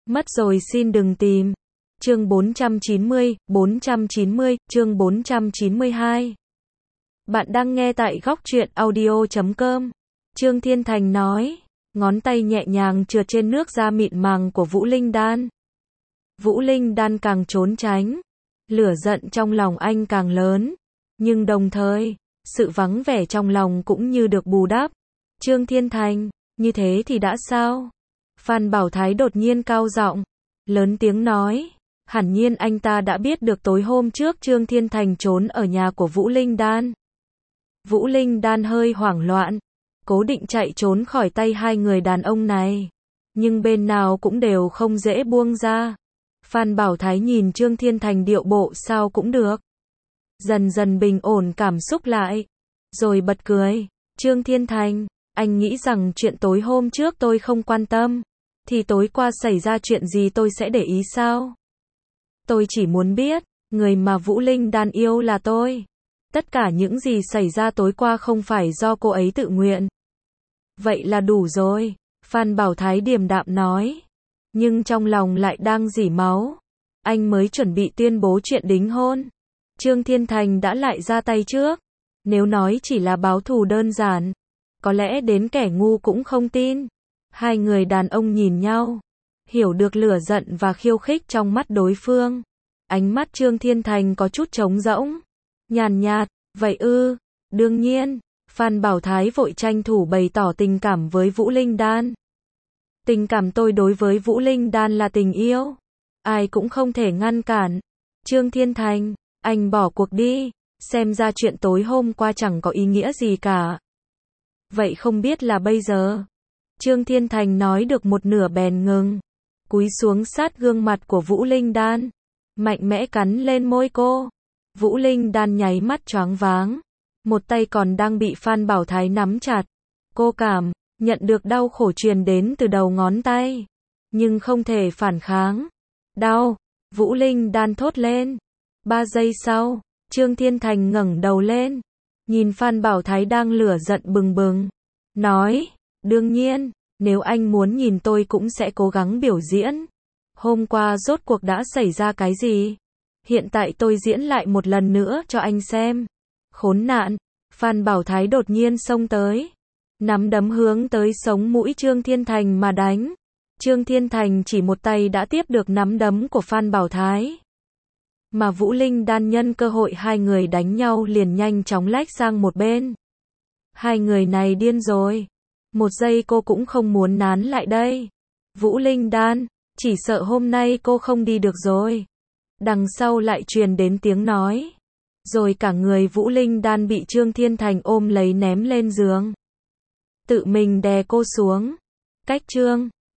Mất rồi xin đừng tìm. Chương 490, chương 492. Bạn đang nghe tại góc truyện audio.com. Trương Thiên Thành nói, ngón tay nhẹ nhàng trượt trên nước da mịn màng của Vũ Linh Đan. Vũ Linh Đan càng trốn tránh, lửa giận trong lòng anh càng lớn, nhưng đồng thời, sự vắng vẻ trong lòng cũng như được bù đắp. Trương Thiên Thành, như thế thì đã sao? Phan Bảo Thái đột nhiên cao giọng, lớn tiếng nói, hẳn nhiên anh ta đã biết được tối hôm trước Trương Thiên Thành trốn ở nhà của Vũ Linh Đan. Vũ Linh Đan hơi hoảng loạn, cố định chạy trốn khỏi tay hai người đàn ông này, nhưng bên nào cũng đều không dễ buông ra. Phan Bảo Thái nhìn Trương Thiên Thành điệu bộ sao cũng được, dần dần bình ổn cảm xúc lại, rồi bật cười. Trương Thiên Thành, anh nghĩ rằng chuyện tối hôm trước tôi không quan tâm, thì tối qua xảy ra chuyện gì tôi sẽ để ý sao? Tôi chỉ muốn biết, người mà Vũ Linh Đan yêu là tôi. Tất cả những gì xảy ra tối qua không phải do cô ấy tự nguyện. Vậy là đủ rồi, Phan Bảo Thái điềm đạm nói. Nhưng trong lòng lại đang rỉ máu. Anh mới chuẩn bị tuyên bố chuyện đính hôn. Trương Thiên Thành đã lại ra tay trước. Nếu nói chỉ là báo thù đơn giản, có lẽ đến kẻ ngu cũng không tin. Hai người đàn ông nhìn nhau, hiểu được lửa giận và khiêu khích trong mắt đối phương. Ánh mắt Trương Thiên Thành có chút trống rỗng, nhàn nhạt, vậy ư, đương nhiên. Phan Bảo Thái vội tranh thủ bày tỏ tình cảm với Vũ Linh Đan. Tình cảm tôi đối với Vũ Linh Đan là tình yêu, ai cũng không thể ngăn cản. Trương Thiên Thành, anh bỏ cuộc đi, xem ra chuyện tối hôm qua chẳng có ý nghĩa gì cả. Vậy không biết là bây giờ? Trương Thiên Thành nói được một nửa bèn ngừng, cúi xuống sát gương mặt của Vũ Linh Đan, mạnh mẽ cắn lên môi cô. Vũ Linh Đan nháy mắt choáng váng, một tay còn đang bị Phan Bảo Thái nắm chặt. Cô cảm nhận được đau khổ truyền đến từ đầu ngón tay, nhưng không thể phản kháng. Đau, Vũ Linh Đan thốt lên. 3 giây sau, Trương Thiên Thành ngẩng đầu lên, nhìn Phan Bảo Thái đang lửa giận bừng bừng, nói, đương nhiên, nếu anh muốn nhìn tôi cũng sẽ cố gắng biểu diễn. Hôm qua rốt cuộc đã xảy ra cái gì? Hiện tại tôi diễn lại một lần nữa cho anh xem. Khốn nạn, Phan Bảo Thái đột nhiên xông tới, nắm đấm hướng tới sống mũi Trương Thiên Thành mà đánh. Trương Thiên Thành chỉ một tay đã tiếp được nắm đấm của Phan Bảo Thái. Mà Vũ Linh Đan nhân cơ hội hai người đánh nhau liền nhanh chóng lách sang một bên. Hai người này điên rồi. Một giây cô cũng không muốn nán lại đây. Vũ Linh Đan, chỉ sợ hôm nay cô không đi được rồi. Đằng sau lại truyền đến tiếng nói. Rồi cả người Vũ Linh Đan bị Trương Thiên Thành ôm lấy ném lên giường, tự mình đè cô xuống. Cách Trương